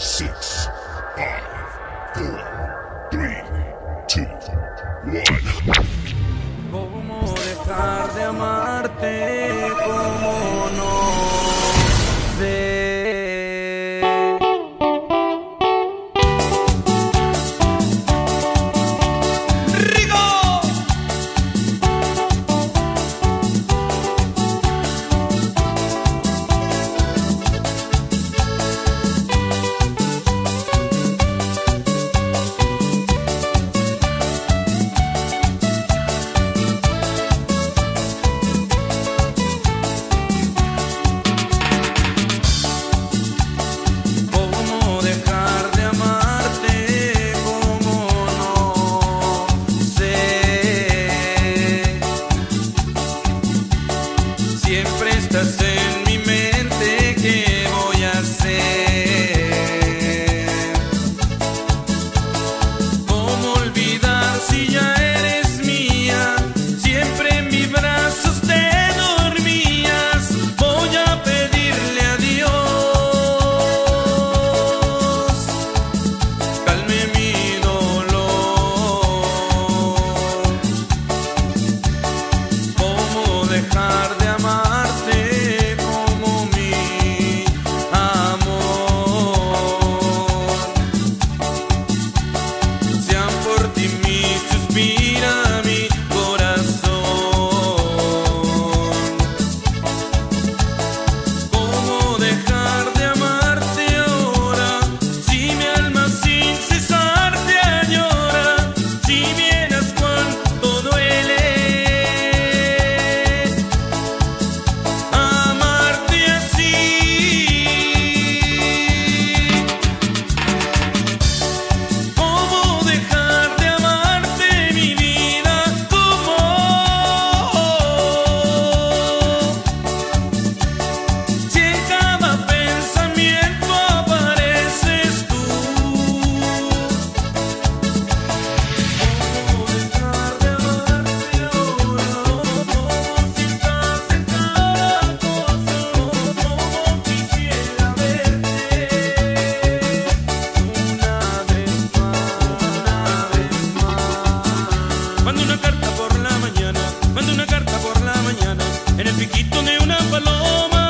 6, 5, 4, 3, 2, 1. ¿Cómo dejar de amarte? ¿Cómo no sé? Siempre estás en mi mente, ¿qué voy a hacer? ¿Cómo olvidar si ya eres mía? Siempre en mis brazos te dormías. Voy a pedirle a Dios calme mi dolor. ¿Cómo dejar de amarte como mi amor? Sean por ti mi suspira mi corazón. ¿Cómo dejar de amarte ahora? Si mi alma sin cesar te añora. Si vieras cuánto duele en el piquito de una paloma,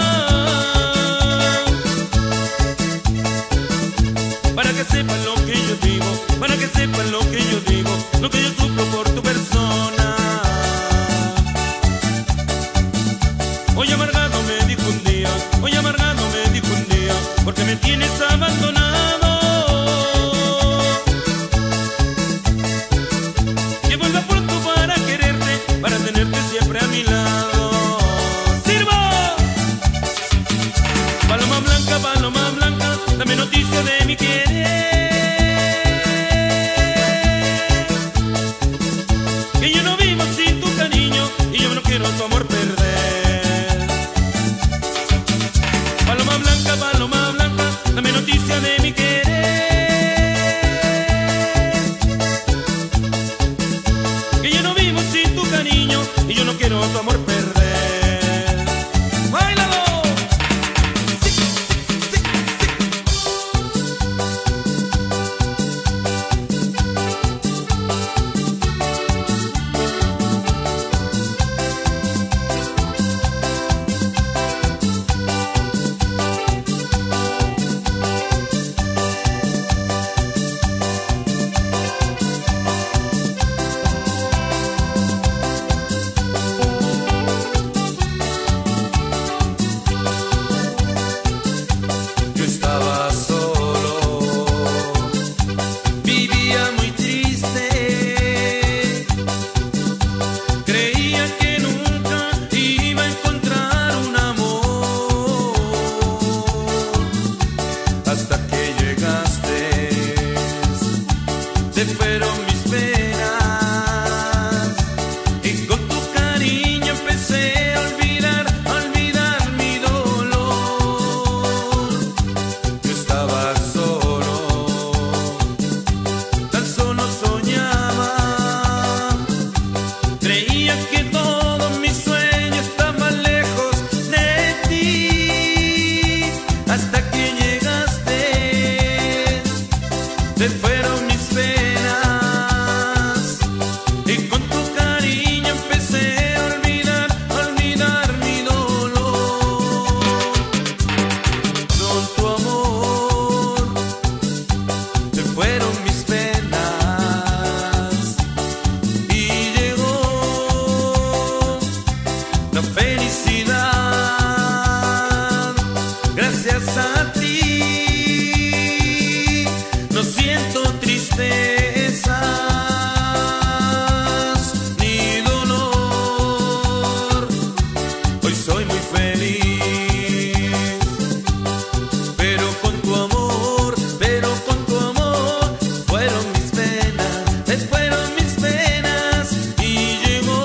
para que sepan lo que yo digo, para que sepan lo que yo digo, lo que yo sufro por tu persona. Hoy amargado me dijo un día, hoy amargado me dijo un día, porque me tienes abandonado. Que vuelva pronto para quererte, para tenerte siempre a mi lado. Paloma blanca, dame noticia de mi querer. Que yo no vivo sin tu cariño y yo no quiero tu amor perder. Paloma blanca, dame noticia de mi querer. Que yo no vivo sin tu cariño y yo no quiero tu amor perder. Se fueron mis penas y con tu cariño empecé a olvidar mi dolor. Yo estaba solo, tan solo soñaba, creía que todos mis sueños estaban lejos de ti, hasta que llegaste. se fueron mis penas y con tu cariño empecé a olvidar mi dolor. Con tu amor se fueron mis penas y llegó la felicidad gracias a ti. No siento tristezas ni dolor. Hoy soy muy feliz, pero con tu amor fueron mis penas, fueron mis penas y llegó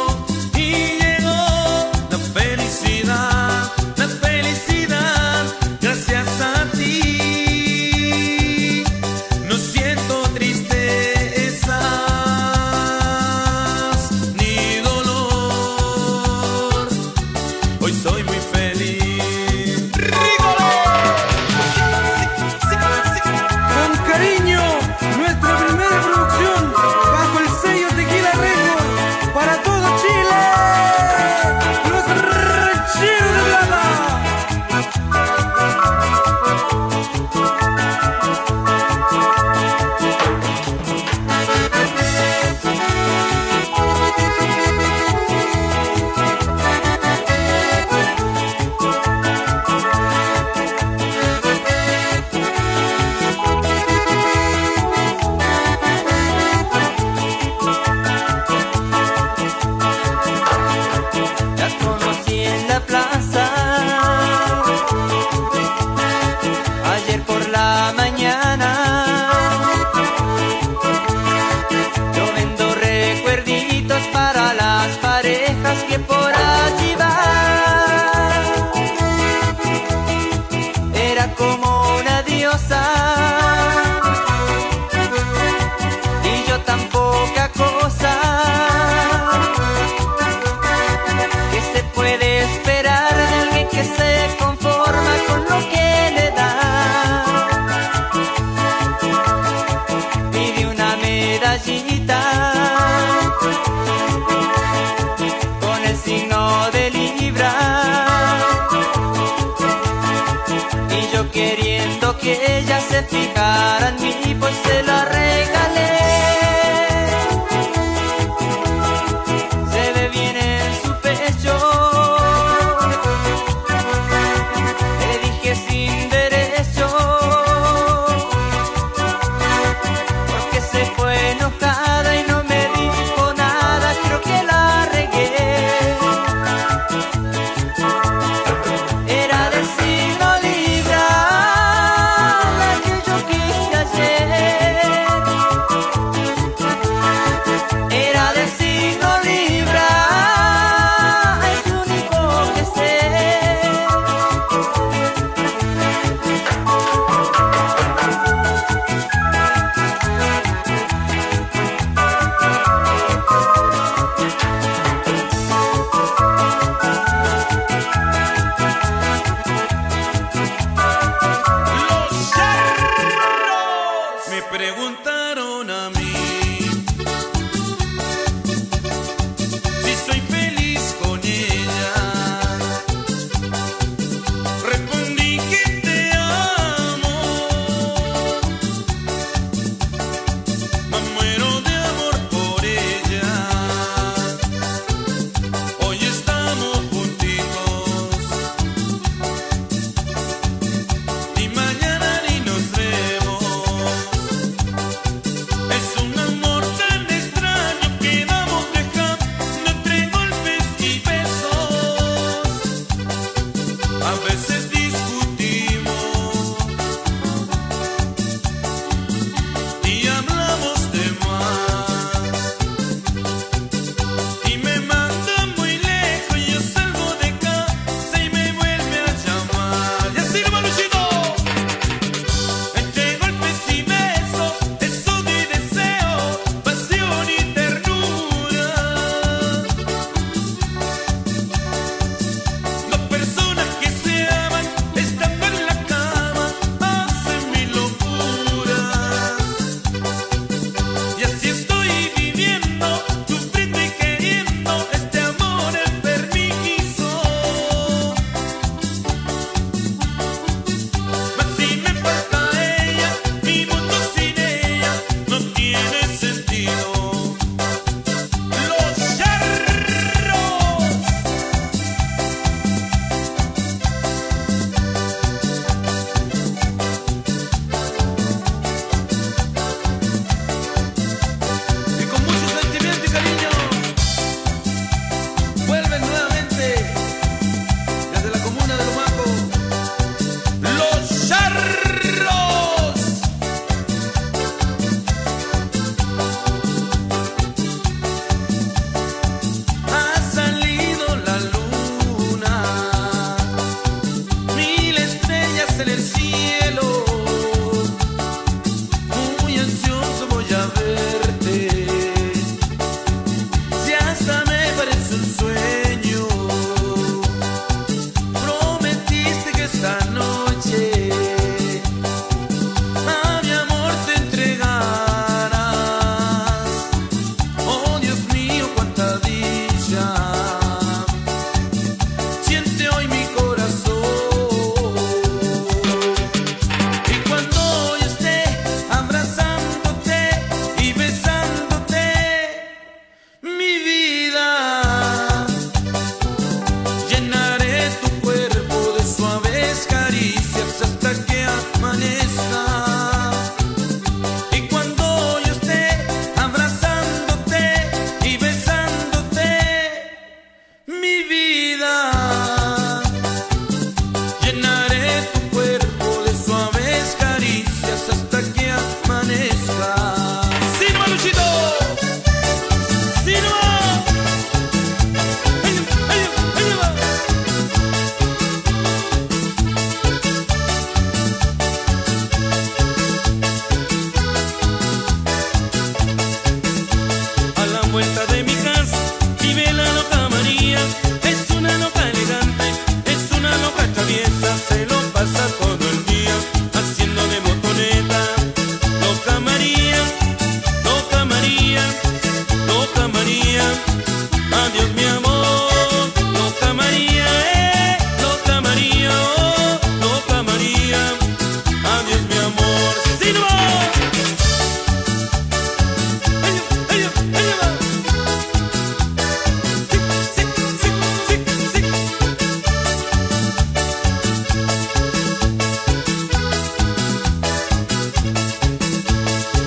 la felicidad gracias a ti. No siento tristezas ni dolor. Hoy soy muy feliz. Con cariño, nuestra primera producción bajo el sello Tequila Record para todo Chile. Los Rancheros de Plata. La conocí en la plaza ayer por la mañana. Yo vendo recuerditos para las parejas que por allí van. Era como una diosa y yo tan poca cosa. ¿Qué se puede esperar de alguien que se conforma con lo que le dan? Pide una medallita con el signo de Libra y yo queriendo que ella se fijara en mí, pues se la regalé. Se ve bien en su pecho. Le dije sin derecho, porque se fue enojada y no me dijo nada. Creo que la regué. Era del signo Libra, la que yo quise ayer. Era del signo Libra, es lo único que sé. Los charros me preguntaron a mí si soy feliz con ella. Respondí que te amo. Me muero de amor por ella. Hoy estamos juntitos y mañana ni nos vemos.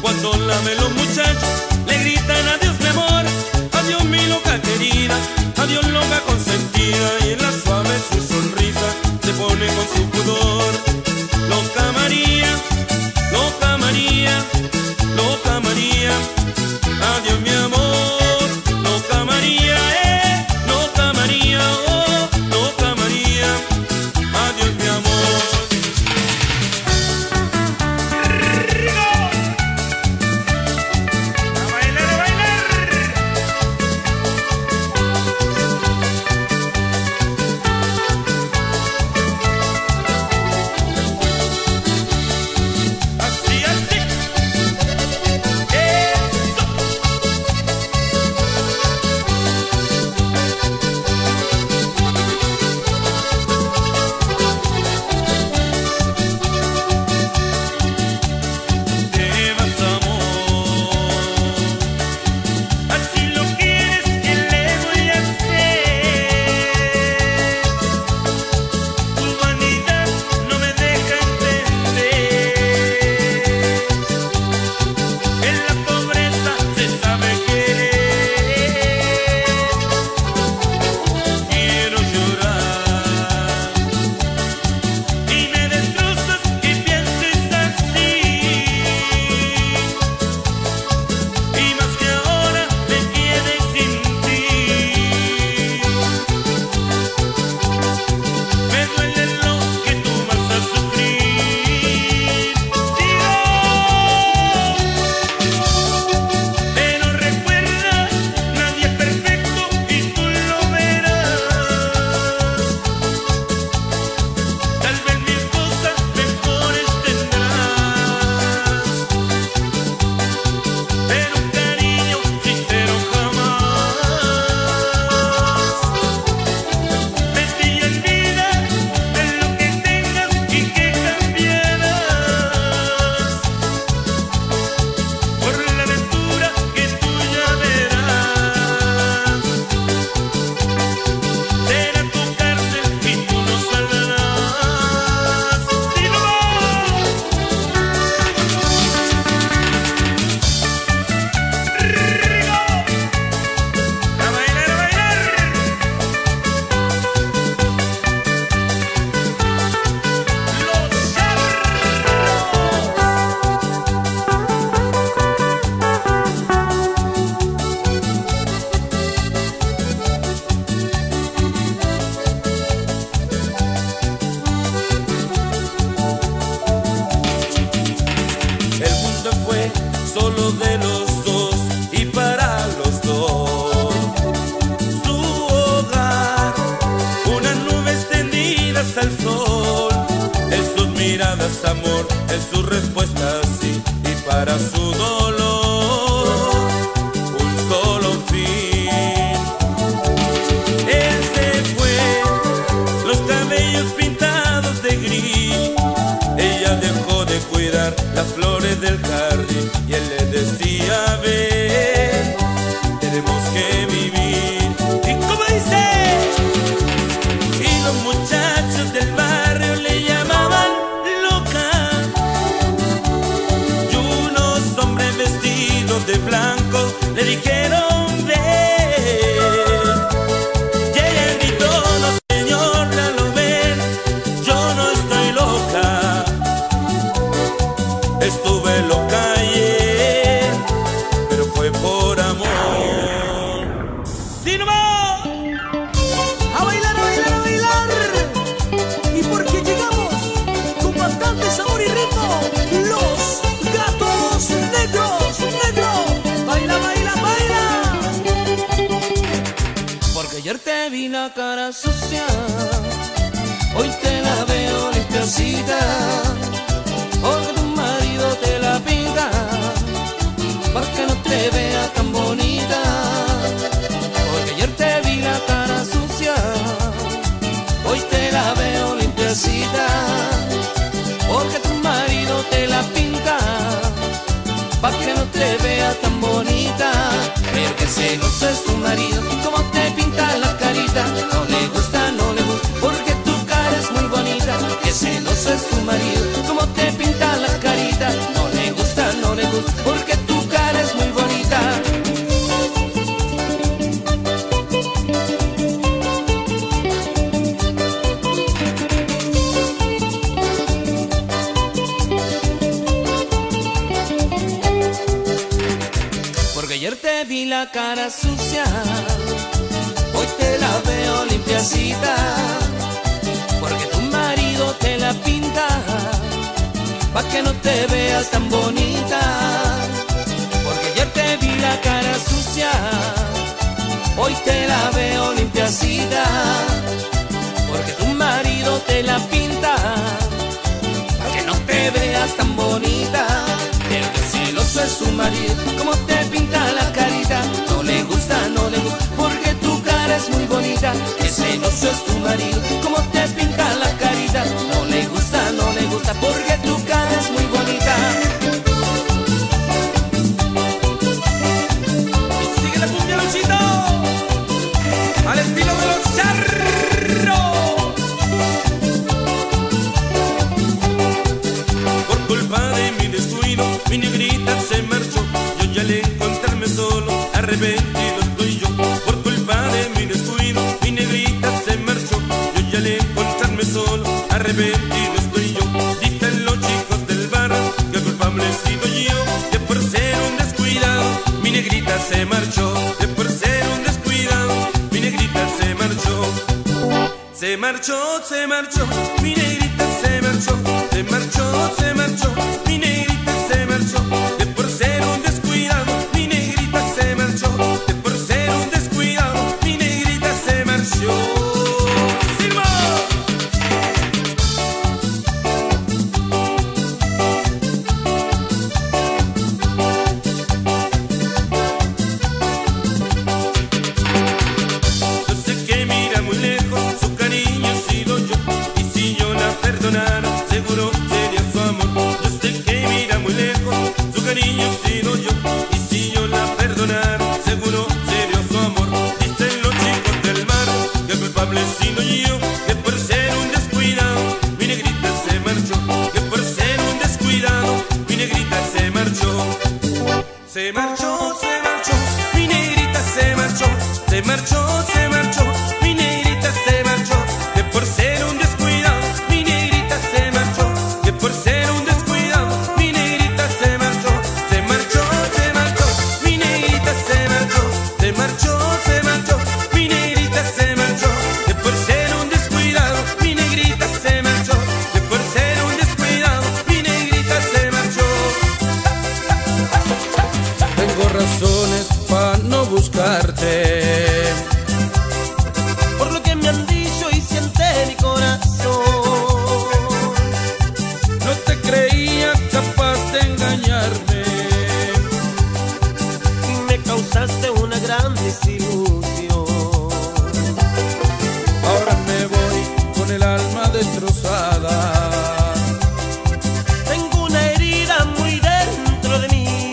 Cuando la ven los muchachos, le gritan adiós mi amor, adiós mi loca querida, adiós loca consentida. Y en la suave su sonrisa se pone con su pudor. Loca María, loca María, loca María, adiós mi amor. Loca María, loca María, oh, loca María, adiós mi amor. A bailar, a bailar. Así, así. Te vas amor, así lo quieres, ¿qué le voy a hacer? Tu vanidad no me deja entender. En la pobreza se sabe querer. Quiero llorar y me destrozas y pienses así. Y más que ahora me quede sin ti. Me duele lo que tú vas a sufrir. Digo, pero recuerda, nadie es perfecto y tú lo verás. Tal vez mil cosas mejores tendrás, pero un cariño sincero jamás. Vete y olvida de lo que tengas y que cambiarás por la aventura que tú ya verás. Será tu cárcel y tú no saldrás. ¡Dilo! ¡Rigo! ¡A bailar, a bailar! ¡Los El mundo fue solo de los dos y para los dos. Su hogar, unas nubes tendidas al sol. En sus miradas amor, en sus respuestas sí. Y para su dolor, un solo fin. Él se fue, los cabellos pintados de gris. Ella dejó de cuidar las flores del jardín y él le decía, ven, tenemos que vivir. ¿Y cómo dice? Y los muchachos del barrio le llamaban loca. Y unos hombres vestidos de blanco le dijeron, ven. Y ella gritó, no señor, ya lo ven, yo no estoy loca. Estuve loca ayer, pero fue por amor. ¡Sí nomás! A bailar, a bailar, a bailar. Y porque llegamos con bastante sabor y ritmo, los gatos negros, negros. Baila, baila, baila. Porque ayer te vi la cara sucia, hoy te la veo limpiecita. Porque tu marido te la pinta, para que no te vea tan bonita. Porque ayer te vi la cara sucia, hoy te la veo limpiecita. Porque tu marido te la pinta, para que no te vea tan bonita. Pero que celoso es tu marido, como te pinta la carita. No le gusta, no le gusta, porque tu cara es muy bonita. Que celoso es tu marido, como te pinta la carita. No le gusta, no le gusta, porque te vi la cara sucia, hoy te la veo limpiacita, porque tu marido te la pinta, pa' que no te veas tan bonita. Porque ayer te vi la cara sucia, hoy te la veo limpiacita, porque tu marido te la pinta, pa' que no te veas tan bonita. Pero que celoso es tu marido, como te pinta la carita, no le gusta, porque tu cara es muy bonita. Que celoso es tu marido, como te pinta la carita, no le gusta, porque tu cara es muy bonita. Y sigue la cumbia, Luchito, al estilo de los charros. Por culpa de mi descuido, mi negrita se marchó. Yo ya al encontrarme solo, arrepentido estoy yo. Por culpa de mi descuido, mi negrita se marchó. Yo ya al encontrarme solo, arrepentido estoy yo. Dicen los chicos del bar que culpable he sido yo, que por ser un descuidado, mi negrita se marchó. Que por ser un descuidado, mi negrita se marchó. Se marchó, mi negrita se marchó. Se marchó, mi negrita se marchó. Que por ser un descuidado, mi negrita se marchó. Que por ser un descuidado, mi negrita se marchó. ¡Silva! Yo sé que mira muy lejos, su cariño he sido yo. Y si yo la perdonara, seguro sería su amor. Yo sé que mira muy lejos, su cariño he sido yo. Y si yo la perdonara, seguro sería su amor. Dicen los chicos del mar que el culpable he sido yo, que por ser un descuidado, mi negrita se marchó. Que por ser un descuidado, mi negrita se marchó. Se marchó, mi negrita se marchó. Se marchó, mi negrita se marchó. Que por ser un descuidado, mi negrita se marchó. Que por ser un descuidado, mi negrita se marchó. Se marchó, mi negrita se marchó. Se marchó, mi negrita se marchó. Que por ser un descuidado, mi negrita se marchó. Que por ser un descuidado, mi negrita se marchó. Tengo razones para no buscarte, por lo que me han dicho y siente mi corazón. No te creía capaz de engañarme. Me causaste una gran desilusión. Ahora me voy con el alma destrozada. Tengo una herida muy dentro de mí,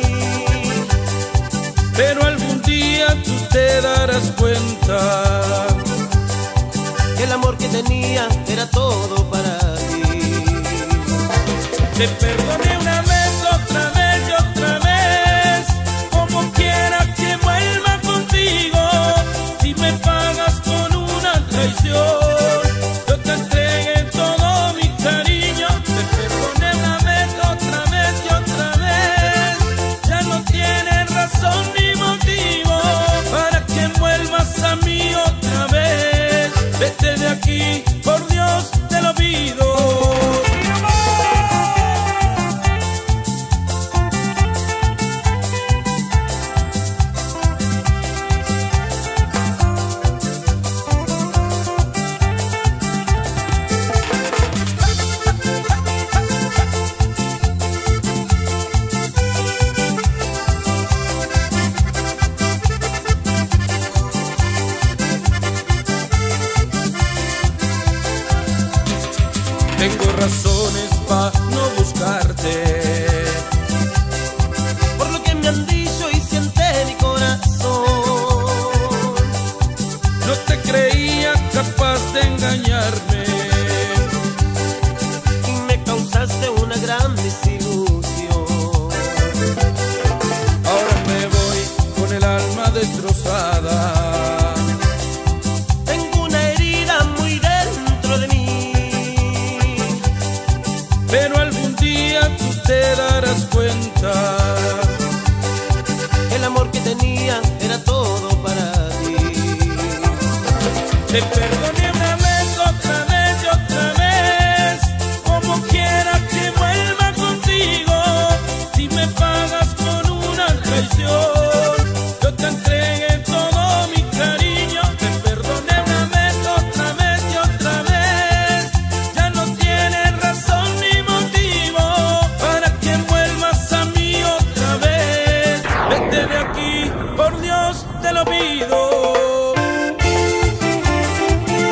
Pero algún día tú te darás cuenta que el amor que tenía era todo para ti. te perdoné una vez, otra vez y otra vez. Como quiera que vuelva contigo, si me pagas con una traición, yo te entregué todo mi cariño. Te perdoné una vez, otra vez y otra vez. Ya no tienes razón ni motivo para que vuelvas a mí otra vez. Vete de aquí, por Dios te lo pido. Tengo razones para no buscarte, por lo que me han dicho y siente mi corazón. no te creía capaz de engañarme. Me causaste una gran desilusión. Ahora me voy con el alma destrozada. Tengo una herida muy dentro de mí, Pero algún día tú te darás cuenta el amor que te tenía era todo para ti. Te perdoné una vez, otra vez y otra vez. Como quiera que vuelva contigo, si me pagas con una traición, yo te entregué todo mi cariño. Te perdoné una vez, otra vez y otra vez. Ya no tienes razón ni motivo para que vuelvas a mí otra vez. Vete de aquí, por Dios te lo pido.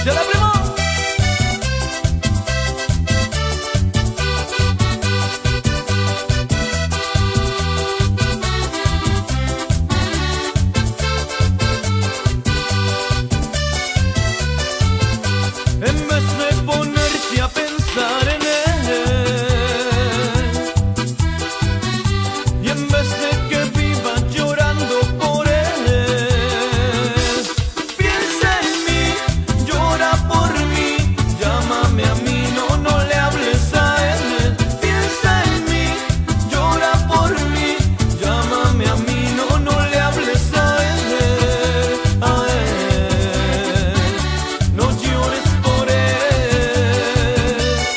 ¡Se la primo! En vez de ponerte a pensar en él, y en vez de que viva llorando por él, piensa en mí, llora por mí, llámame a mí, no le hables a él. Piensa en mí, llora por mí, llámame a mí, no le hables a él, no llores por él.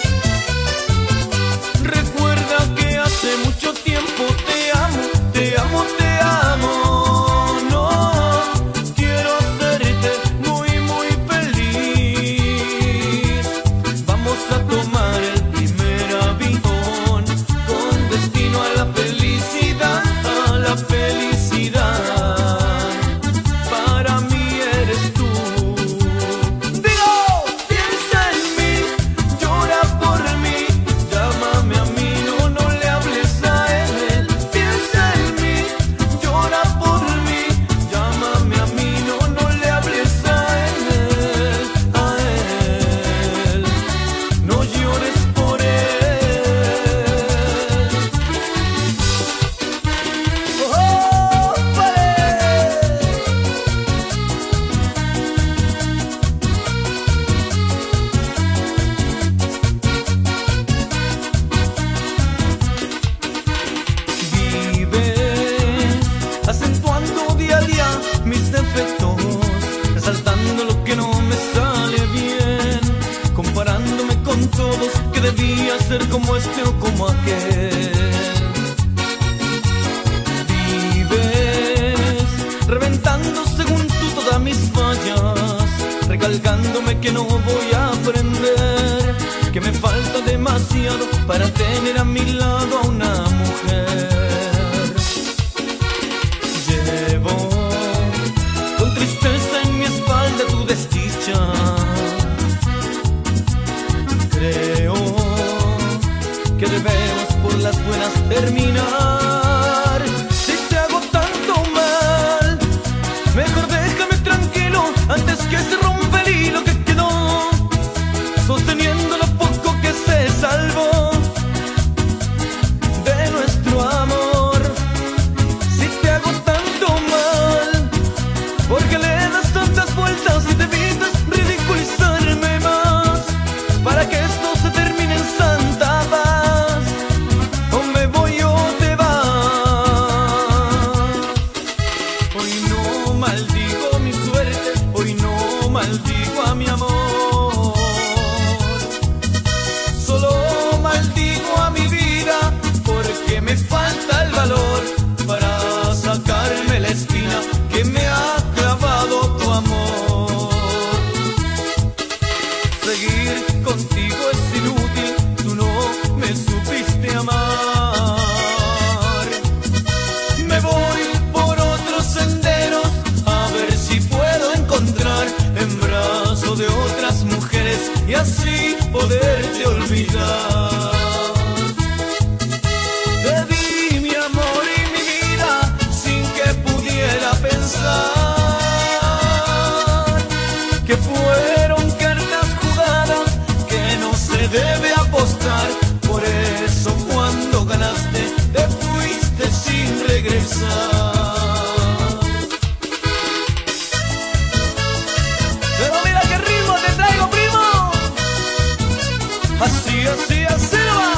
Recuerda que hace mucho tiempo te amo, te amo, te amo. No quiero hacerte muy, muy feliz. Vamos a tomar el primer avión con destino a la felicidad, a la felicidad. Para mí eres tú. Digo, piensa en mí, llora por mí, llámame a mí, no le hables a él. Piensa en mí, llora por mí, llámame a mí, no le hables a él, no llores por él. ¡Oh, vale! Vives acentuando día a día mis defectos, resaltando lo que no me sale bien, comparándome con todos que debía ser como este o como aquel. Vives reventando según tú todas mis fallas, recalcándome que no voy a aprender, que me falta demasiado para tener a mi lado a una mujer. Llevo con tristeza en mi espalda tu desdicha. Creo que debemos por las buenas terminar. Si te hago tanto mal, mejor déjame tranquilo antes que se rompa el hilo que quedó sosteniendo lo poco que se salvó de nuestro amor. Si te hago tanto mal, porque le das tantas vueltas y te evitas ridiculizarme más, para que esto se termine en santa paz. O me voy o te vas. Hoy no maldigo mi suerte, hoy no maldigo a mi amor, solo maldigo a mi vida, porque me falta el valor para sacarme la espina que me ha clavado tu amor. Seguir contigo es inútil, tú no me supiste amar. Me voy por otros senderos a ver si puedo encontrar en brazos de otras mujeres y así poderte olvidar. Te di mi amor y mi vida sin que pudiera pensar que fueron cartas jugadas que no se debe apostar. Por eso cuando ganaste te fuiste sin regresar. Pero mira qué ritmo te traigo, primo. Así, así, así no va.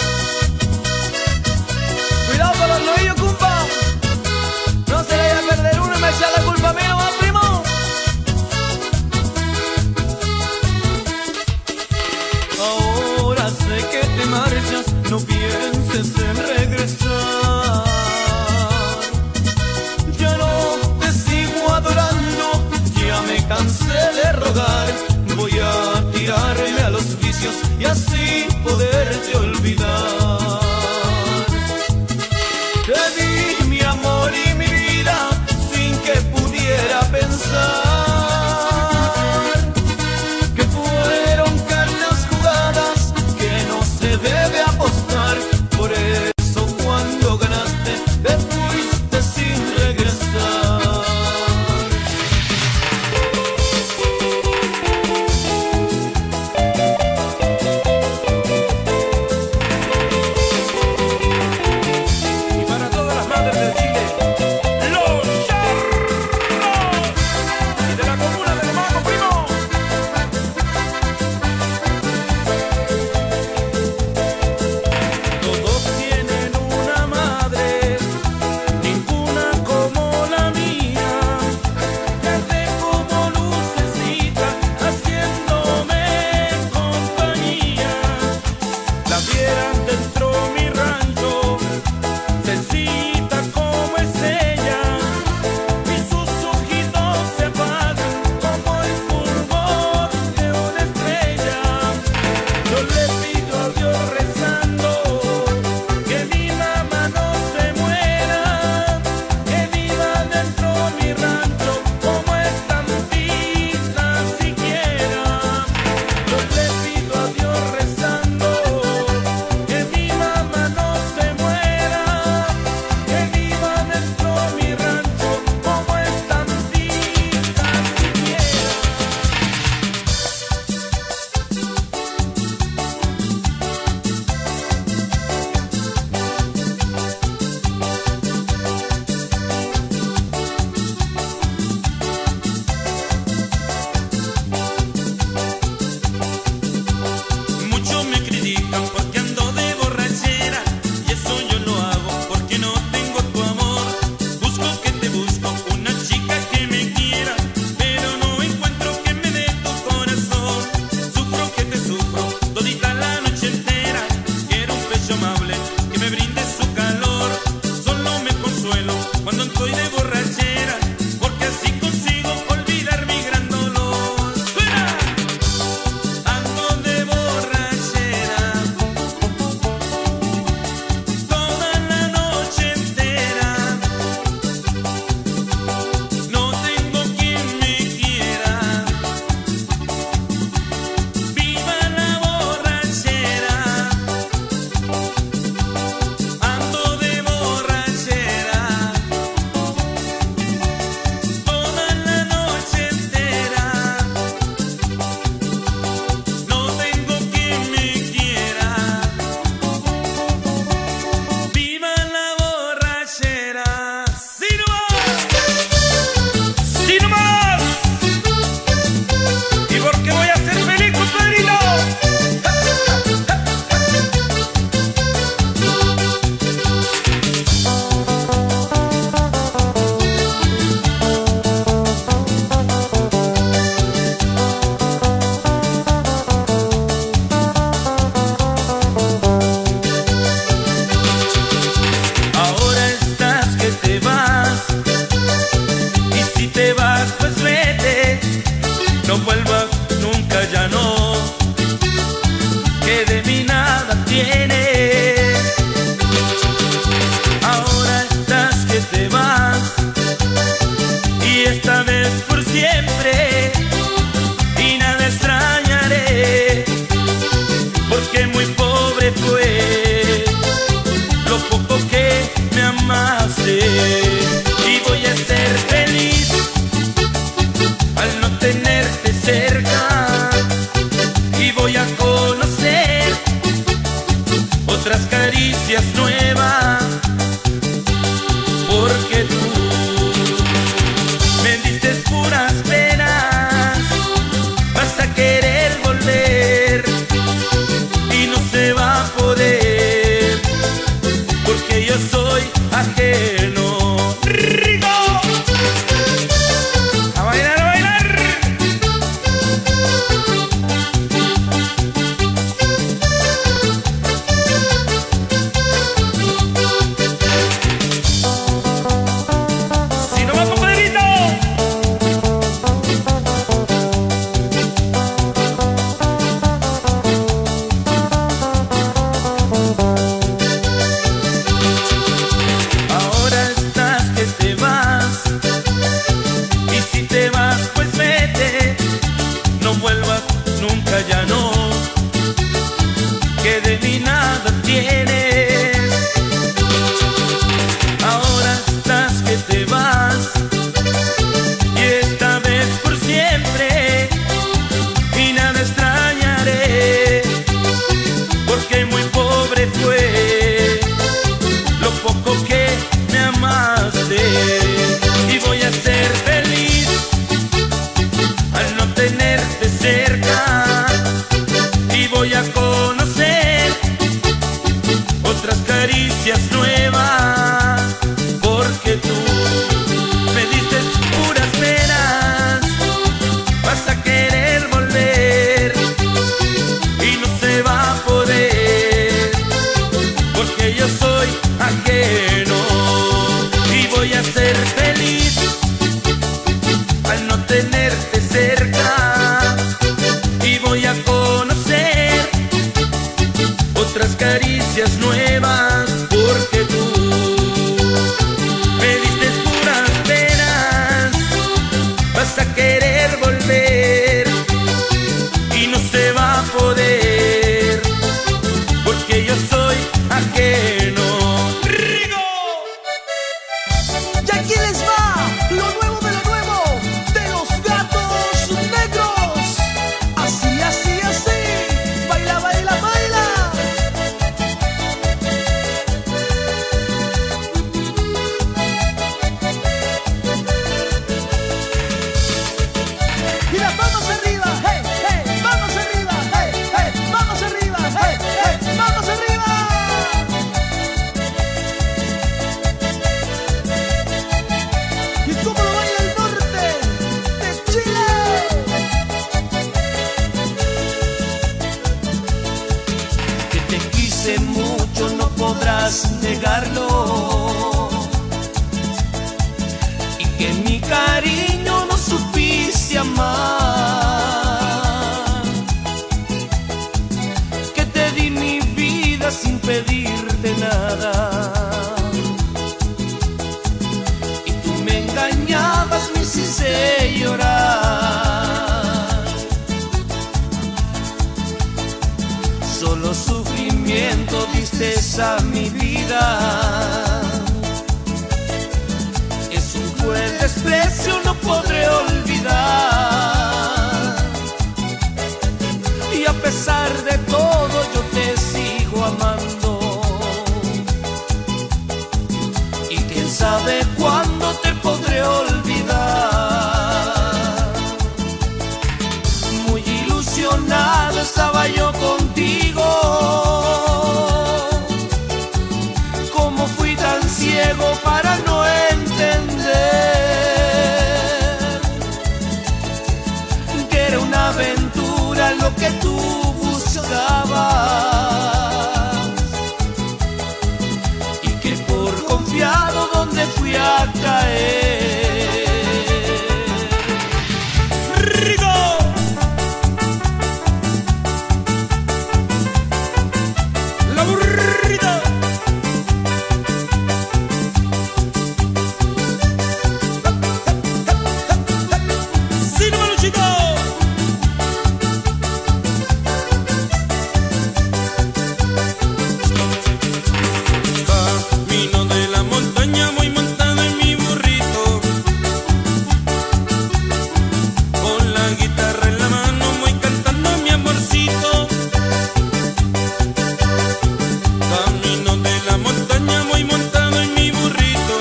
Cuidado con los novillos, compa. No se le vaya a perder uno y me echa la culpa a mí, ¿no va, primo? Ahora sé que te marchas, no pienses en regresar. Ya no te sigo adorando, ya me cansé de rogar. Voy a tirarme a los vicios y así poderte olvidar. Te di mi amor y mi vida sin que pudiera pensar nunca ya no, que de mí nada tienes. Ahora estás que te vas, y esta vez por siempre, y nada extrañaré, porque muy pobre fue lo poco que me amaste. Y voy a ser feliz al no tenerte cerca, y voy a conocer otras caricias nuevas, porque tú me diste puras penas. Vas a querer volver y no se va a poder, porque yo soy ajeno. Y voy a ser feliz al no tenerte cerca, y voy a conocer otras caricias nuevas, porque tú me diste puras penas. Vas a querer volver y no se va a poder, porque yo soy ajeno. Y aquí les va lo nuevo de lo nuevo de los Gatos Negros. Así, así, así. Baila, baila, baila. Y las manos arriba, hey, hey, manos arriba, hey, hey, manos arriba, hey, hey, manos arriba. ¿Y cómo lo baila el norte de Chile? Que te quise mucho, no podrás negarlo, y que mi cariño no supiste amar, que te di mi vida sin pedirte nada, y tú me engañabas, me hiciste llorar. Solo sufrimiento diste a mi vida, es un cruel desprecio, no podré olvidar. Y a pesar de todo yo te sigo amando, y quién sabe cuándo te podré olvidar. Muy ilusionado estaba yo contigo, como fui tan ciego para no entender que era una aventura lo que tú buscabas, y que por confiado donde fui a caer. La burrita. Sí, no, Luchito. Camino de la montaña, voy montado en mi burrito, con la guitarra en la mano voy cantando mi amorcito. Camino de la montaña, voy montado en mi burrito,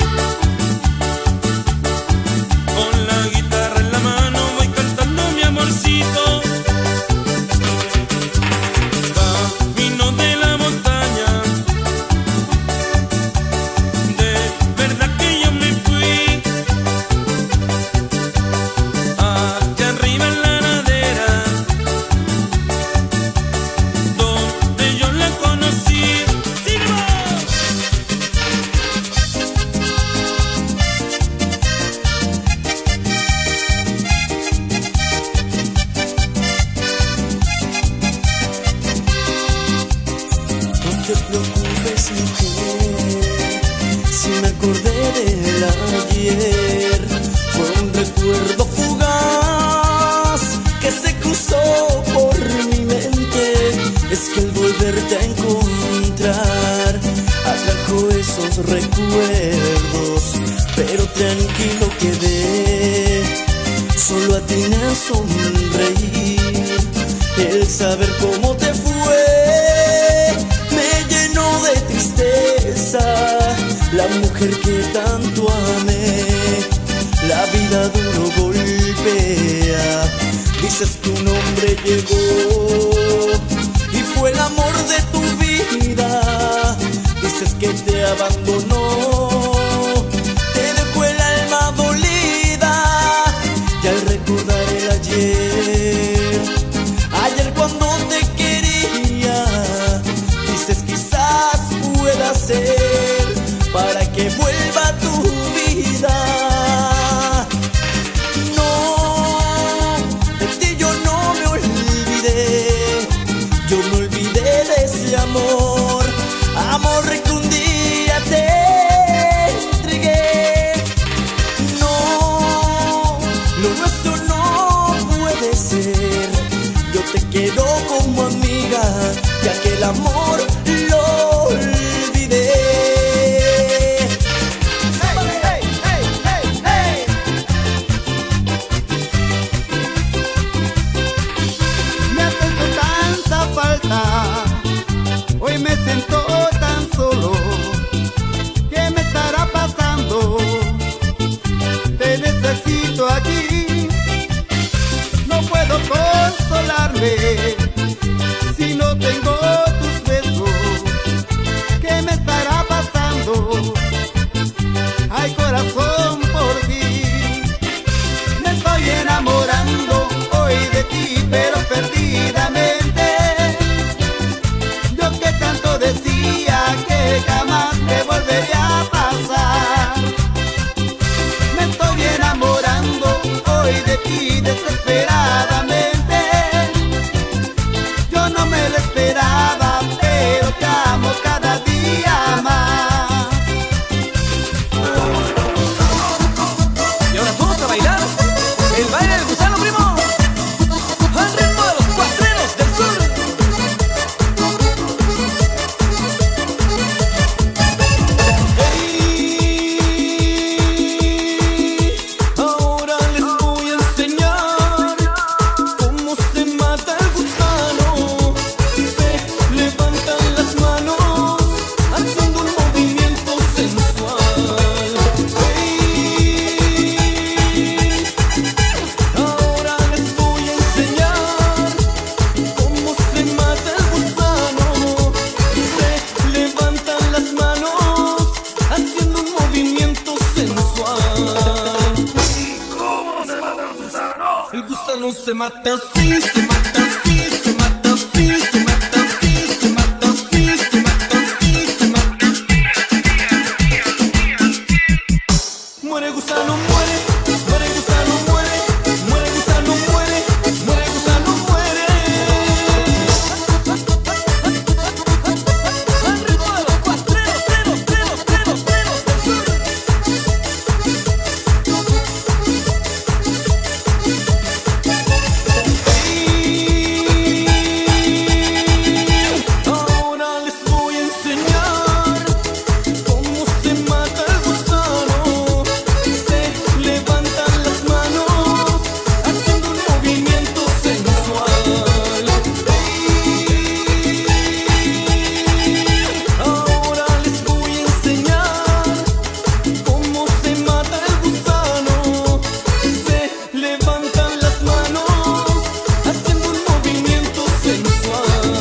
con la guitarra en la mano voy cantando mi amorcito. Camino de la montaña, de verdad que yo me fui allá arriba en la ladera, donde yo la conocí. ¡Sí, no! No te preocupes, mujer, si me acordé del ayer, fue un recuerdo fugaz que se cruzó los recuerdos, pero tranquilo quedé, solo atiné a sonreír. El saber cómo te fue me llenó de tristeza. La mujer que tanto amé, la vida duro golpea. Dices que un hombre llegó y fue el amor de tu vida. Dices que te abandonó, te dejó el alma dolida. Y al recordar el ayer cuando te quería, dices quizás pueda ser para que vuelva a tu vida. No, de ti yo no me olvidé, yo me olvidé de ese amor, amor que un día te entregué. No, lo nuestro no puede ser, yo te quiero como amiga, ya que el amor lo olvidé. Me hace tanta falta, hoy me siento tan solo. ¿Qué me estará pasando? Te necesito aquí, no puedo consolarme si no tengo tus besos. ¿Qué me estará pasando? Ay, corazón, por ti me estoy enamorando hoy de ti, pero perdidamente. Yo que tanto decía que jamás me volvería a pasar. Me estoy enamorando hoy de ti desesperadamente. Yo no me lo esperaba, pero te amo cada día más. Y ahora vamos a bailar el baile del gusano, primo, al ritmo de los cuatreros del sur. Ahora les voy a enseñar cómo se mata el gusano. Se levantan las manos haciendo un movimiento sensual. Ahora les voy a enseñar cómo se mata el gusano. Se levantan las manos haciendo un movimiento sensual. El gusano se mata así, se mata así, se mata así, se mata así, se mata así, se mata así, se mata así. Muere gusano, muere, muere gusano, muere, muere gusano, muere, muere gusano, muere. Al ritmo de los cuatreros del sur. Ahora les voy a enseñar cómo se mata el gusano. Se levantan las manos haciendo un movimiento sensual. Ahora les voy a enseñar cómo se mata el gusano. Se levantan las manos haciendo un movimiento sensual.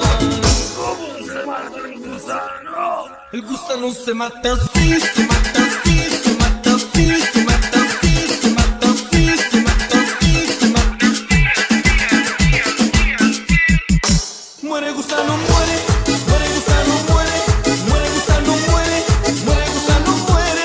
El gusano se mata así, se mata así, se mata así, se mata así, se mata así, se mata así, se mata así. Muere gusano, muere, muere gusano, muere, muere gusano, muere, muere gusano, muere.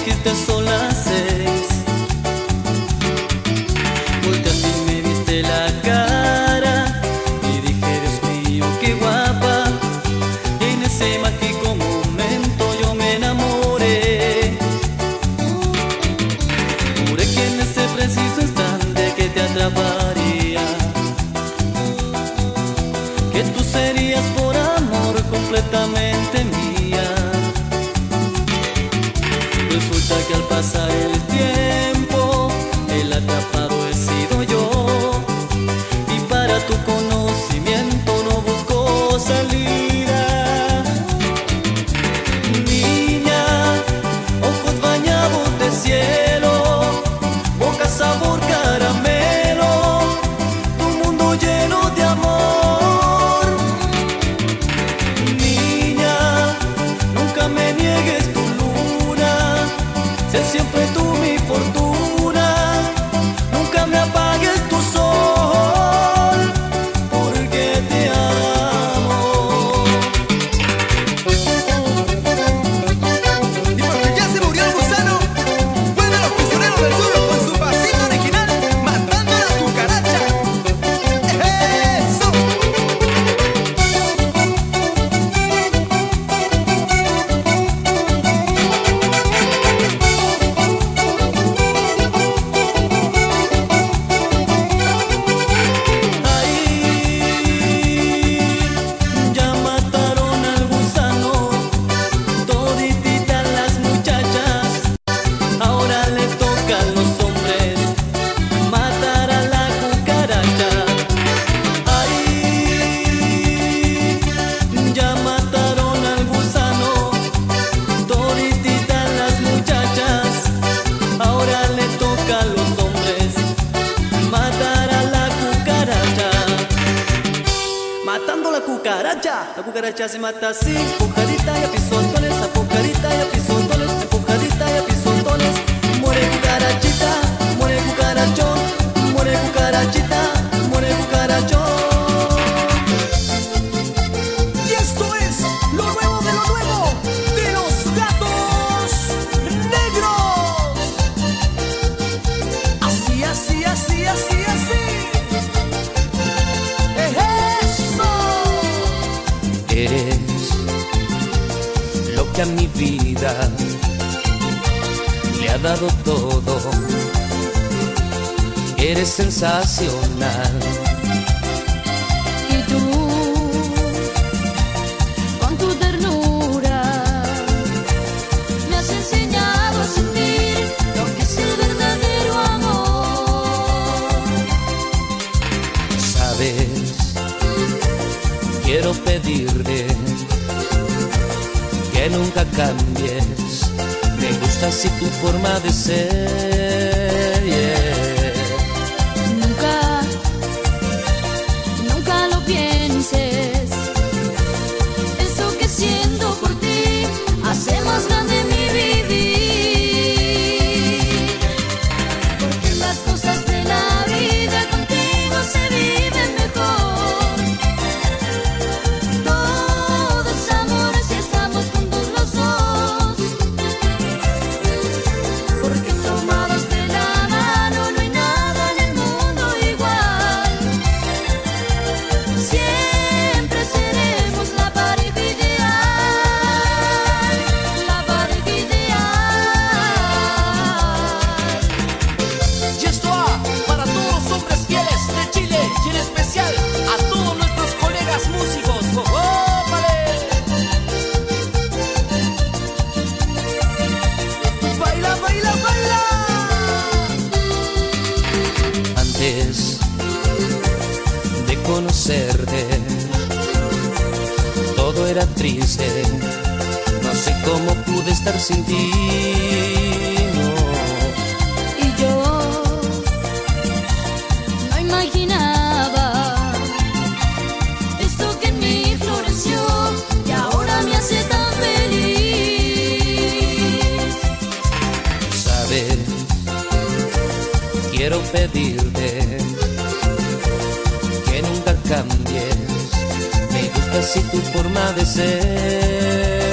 dijiste son las 6. Volteaste y me viste la cara y dije, Dios mío, qué guapa. Y en ese mágico momento yo me enamoré. Juré que en ese preciso instante que te atraparía, que tú serías por amor completamente mía. Resulta que al pasar el tiempo, el atrapado he sido yo. Y para tu conocimiento no busco salida. Niña, ojos bañados de cielo, boca sabor caramelo, tu mundo lleno de amor. Niña, nunca me niegues tu luna, sé siempre tú mi fortuna, nunca me apagues tu sol, porque te amo. Y porque ya se murió el gusano, vuelven los prisioneros del sur con su pasito original, matando a la cucaracha. ¡Eso! Ay, ya mataron al gusano, todititas las muchachas, ahora le toca a los hombres matar a la cucaracha. Ay, ya mataron al gusano, todititas las muchachas, ahora le toca a los hombres matar a la cucaracha. Matando la cucaracha se mata así, empujadita y a pisotones, empujadita y a pisotones, empujadita y a pisotones. Muere cucarachita, muere cucarachón, muere cucarachita, muere cucarachón. Y esto es lo nuevo de lo nuevo de los gatos negros. Así, así, así, así, así. ¡Eso! Eres lo que a mi vida le ha dado todo. Eres sensacional. Y tú, con tu ternura, me has enseñado a sentir lo que es el verdadero amor. Sabes, quiero pedirte que nunca cambies. Me gusta así tu forma de ser. Nunca, nunca lo pienses. Eso que siento por ti hace más grande mi vivir. Porque las cosas de la vida contigo se viven mejor. Todo es amor si estamos juntos los dos. Porque tomados de la mano no hay nada en el mundo igual. Siempre seremos la pareja ideal, la pareja ideal. Y esto va para todos los hombres fieles de Chile y en especial a todos nuestros colegas músicos. ¡Ópale! ¡Baila, baila, baila! Antes de conocerte, todo era triste. No sé cómo pude estar sin ti. No. Y yo no imaginaba esto que en mí floreció y ahora me hace tan feliz. Sabes, quiero pedirte que nunca cambies. Me gusta así tu forma de ser.